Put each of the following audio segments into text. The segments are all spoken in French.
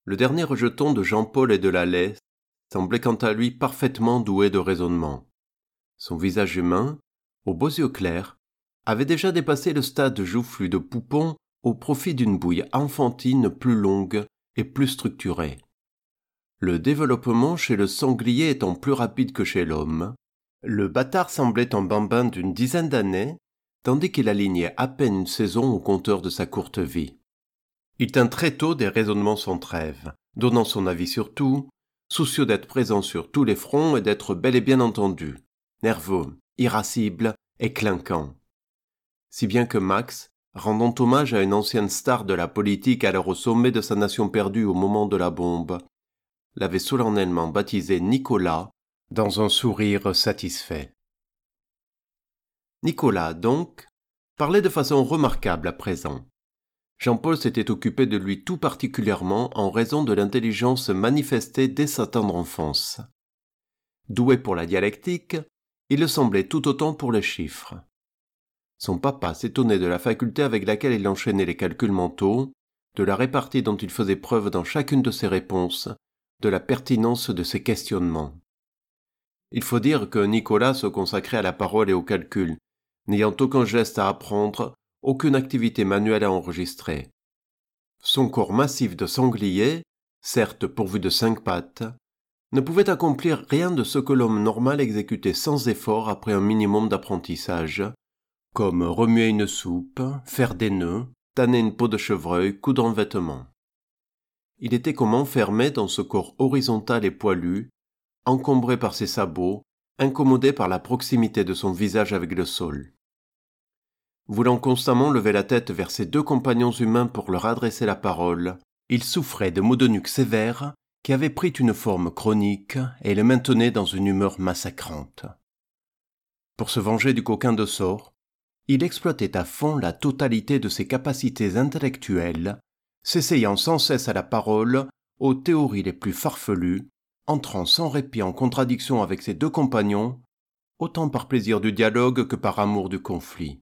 Le dernier rejeton de Jean-Paul et de Lallet semblait quant à lui parfaitement doué de raisonnement. Son visage humain, aux beaux yeux clairs, avait déjà dépassé le stade joufflu de Poupon au profit d'une bouille enfantine plus longue et plus structurée. Le développement chez le sanglier étant plus rapide que chez l'homme, le bâtard semblait un bambin d'une dizaine d'années, tandis qu'il alignait à peine une saison au compteur de sa courte vie. Il tint très tôt des raisonnements sans trêve, donnant son avis sur tout, soucieux d'être présent sur tous les fronts et d'être bel et bien entendu, nerveux, irascible et clinquant. Si bien que Max, rendant hommage à une ancienne star de la politique alors au sommet de sa nation perdue au moment de la bombe, l'avait solennellement baptisé Nicolas, dans un sourire satisfait. Nicolas, donc, parlait de façon remarquable à présent. Jean-Paul s'était occupé de lui tout particulièrement en raison de l'intelligence manifestée dès sa tendre enfance. Doué pour la dialectique, il le semblait tout autant pour les chiffres. Son papa s'étonnait de la faculté avec laquelle il enchaînait les calculs mentaux, de la répartie dont il faisait preuve dans chacune de ses réponses, de la pertinence de ses questionnements. Il faut dire que Nicolas se consacrait à la parole et au calcul, n'ayant aucun geste à apprendre, aucune activité manuelle à enregistrer. Son corps massif de sanglier, certes pourvu de 5 pattes, ne pouvait accomplir rien de ce que l'homme normal exécutait sans effort après un minimum d'apprentissage, comme remuer une soupe, faire des nœuds, tanner une peau de chevreuil, coudre un vêtement. Il était comme enfermé dans ce corps horizontal et poilu, encombré par ses sabots, incommodé par la proximité de son visage avec le sol. Voulant constamment lever la tête vers ses 2 compagnons humains pour leur adresser la parole, il souffrait de maux de nuque sévères qui avaient pris une forme chronique et le maintenaient dans une humeur massacrante. Pour se venger du coquin de sort, il exploitait à fond la totalité de ses capacités intellectuelles, s'essayant sans cesse à la parole aux théories les plus farfelues, entrant sans répit en contradiction avec ses 2 compagnons, autant par plaisir du dialogue que par amour du conflit.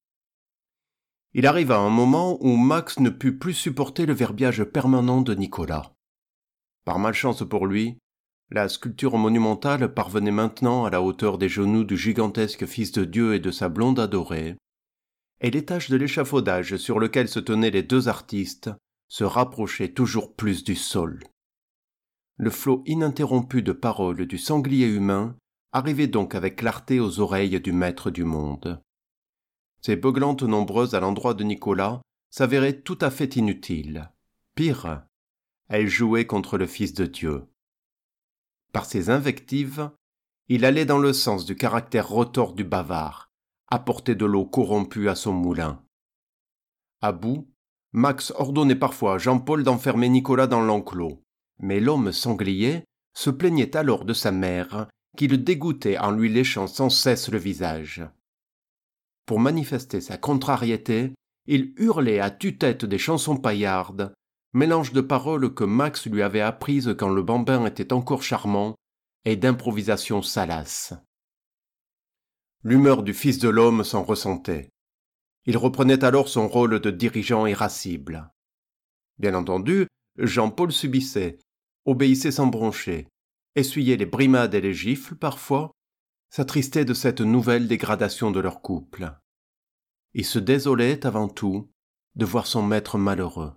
Il arriva un moment où Max ne put plus supporter le verbiage permanent de Nicolas. Par malchance pour lui, la sculpture monumentale parvenait maintenant à la hauteur des genoux du gigantesque fils de Dieu et de sa blonde adorée, et l'étage de l'échafaudage sur lequel se tenaient les 2 artistes se rapprochait toujours plus du sol. Le flot ininterrompu de paroles du sanglier humain arrivait donc avec clarté aux oreilles du maître du monde. Ces beuglantes nombreuses à l'endroit de Nicolas s'avéraient tout à fait inutiles. Pire, elles jouaient contre le Fils de Dieu. Par ses invectives, il allait dans le sens du caractère retors du bavard, apporter de l'eau corrompue à son moulin. À bout, Max ordonnait parfois à Jean-Paul d'enfermer Nicolas dans l'enclos, mais l'homme sanglier se plaignait alors de sa mère qui le dégoûtait en lui léchant sans cesse le visage. Pour manifester sa contrariété, il hurlait à tue-tête des chansons paillardes, mélange de paroles que Max lui avait apprises quand le bambin était encore charmant, et d'improvisations salaces. L'humeur du fils de l'homme s'en ressentait. Il reprenait alors son rôle de dirigeant irascible. Bien entendu, Jean-Paul subissait, obéissait sans broncher, essuyait les brimades et les gifles parfois, s'attristait de cette nouvelle dégradation de leur couple. Il se désolait avant tout de voir son maître malheureux.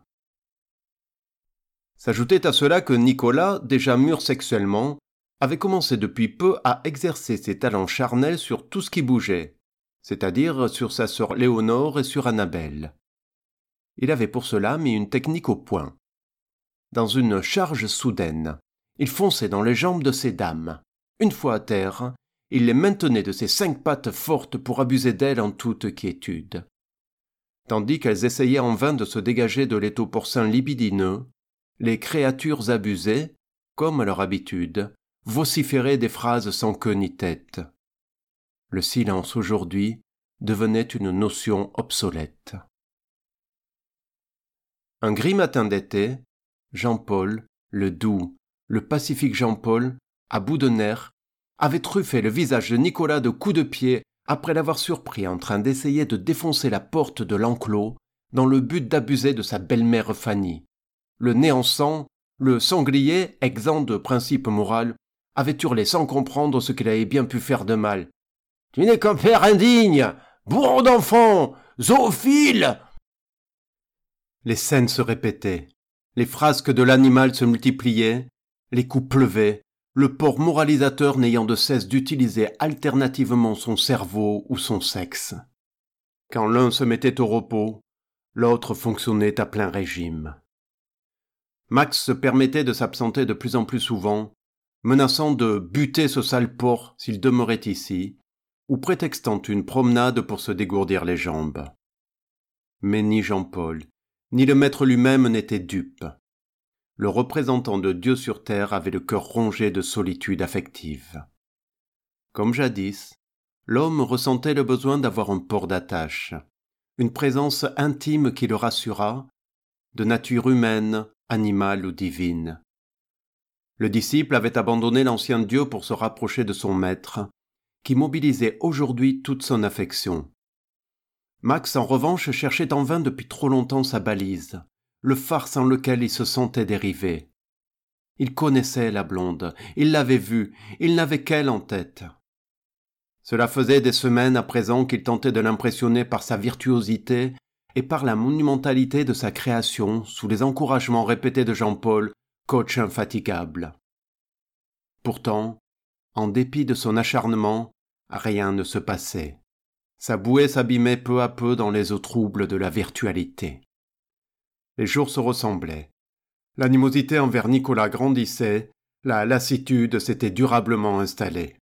S'ajoutait à cela que Nicolas, déjà mûr sexuellement, avait commencé depuis peu à exercer ses talents charnels sur tout ce qui bougeait, c'est-à-dire sur sa sœur Léonore et sur Annabelle. Il avait pour cela mis une technique au point. Dans une charge soudaine, il fonçait dans les jambes de ces dames. Une fois à terre, il les maintenait de ses 5 pattes fortes pour abuser d'elles en toute quiétude. Tandis qu'elles essayaient en vain de se dégager de l'étau porcin libidineux, les créatures abusées, comme à leur habitude, vociféraient des phrases sans queue ni tête. Le silence aujourd'hui devenait une notion obsolète. Un gris matin d'été, Jean-Paul, le doux, le pacifique Jean-Paul, à bout de nerfs, avait truffé le visage de Nicolas de coups de pied après l'avoir surpris en train d'essayer de défoncer la porte de l'enclos dans le but d'abuser de sa belle-mère Fanny, le nez en sang Le sanglier, exempt de principe moral, avait hurlé sans comprendre ce qu'il avait bien pu faire de mal. « Tu n'es qu'un père indigne, bourreau d'enfant, zoophile !» Les scènes se répétaient, les frasques de l'animal se multipliaient, les coups pleuvaient, le porc moralisateur n'ayant de cesse d'utiliser alternativement son cerveau ou son sexe. Quand l'un se mettait au repos, l'autre fonctionnait à plein régime. Max se permettait de s'absenter de plus en plus souvent, menaçant de buter ce sale porc s'il demeurait ici, ou prétextant une promenade pour se dégourdir les jambes. Mais ni Jean-Paul, ni le maître lui-même n'étaient dupes. Le représentant de Dieu sur terre avait le cœur rongé de solitude affective. Comme jadis, l'homme ressentait le besoin d'avoir un port d'attache, une présence intime qui le rassurât, de nature humaine, animale ou divine. Le disciple avait abandonné l'ancien Dieu pour se rapprocher de son maître, qui mobilisait aujourd'hui toute son affection. Max, en revanche, cherchait en vain depuis trop longtemps sa balise, le phare sans lequel il se sentait dérivé. Il connaissait la blonde, il l'avait vue, il n'avait qu'elle en tête. Cela faisait des semaines à présent qu'il tentait de l'impressionner par sa virtuosité et par la monumentalité de sa création sous les encouragements répétés de Jean-Paul, coach infatigable. Pourtant, en dépit de son acharnement, rien ne se passait. Sa bouée s'abîmait peu à peu dans les eaux troubles de la virtualité. Les jours se ressemblaient. L'animosité envers Nicolas grandissait, la lassitude s'était durablement installée.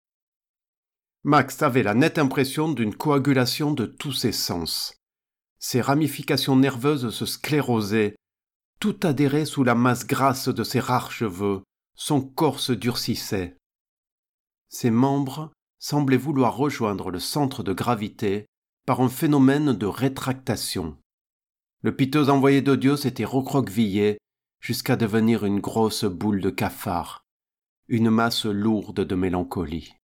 Max avait la nette impression d'une coagulation de tous ses sens. Ses ramifications nerveuses se sclérosaient, tout adhérait sous la masse grasse de ses rares cheveux, son corps se durcissait. Ses membres semblaient vouloir rejoindre le centre de gravité par un phénomène de rétractation. Le piteux envoyé de Dieu s'était recroquevillé jusqu'à devenir une grosse boule de cafard, une masse lourde de mélancolie.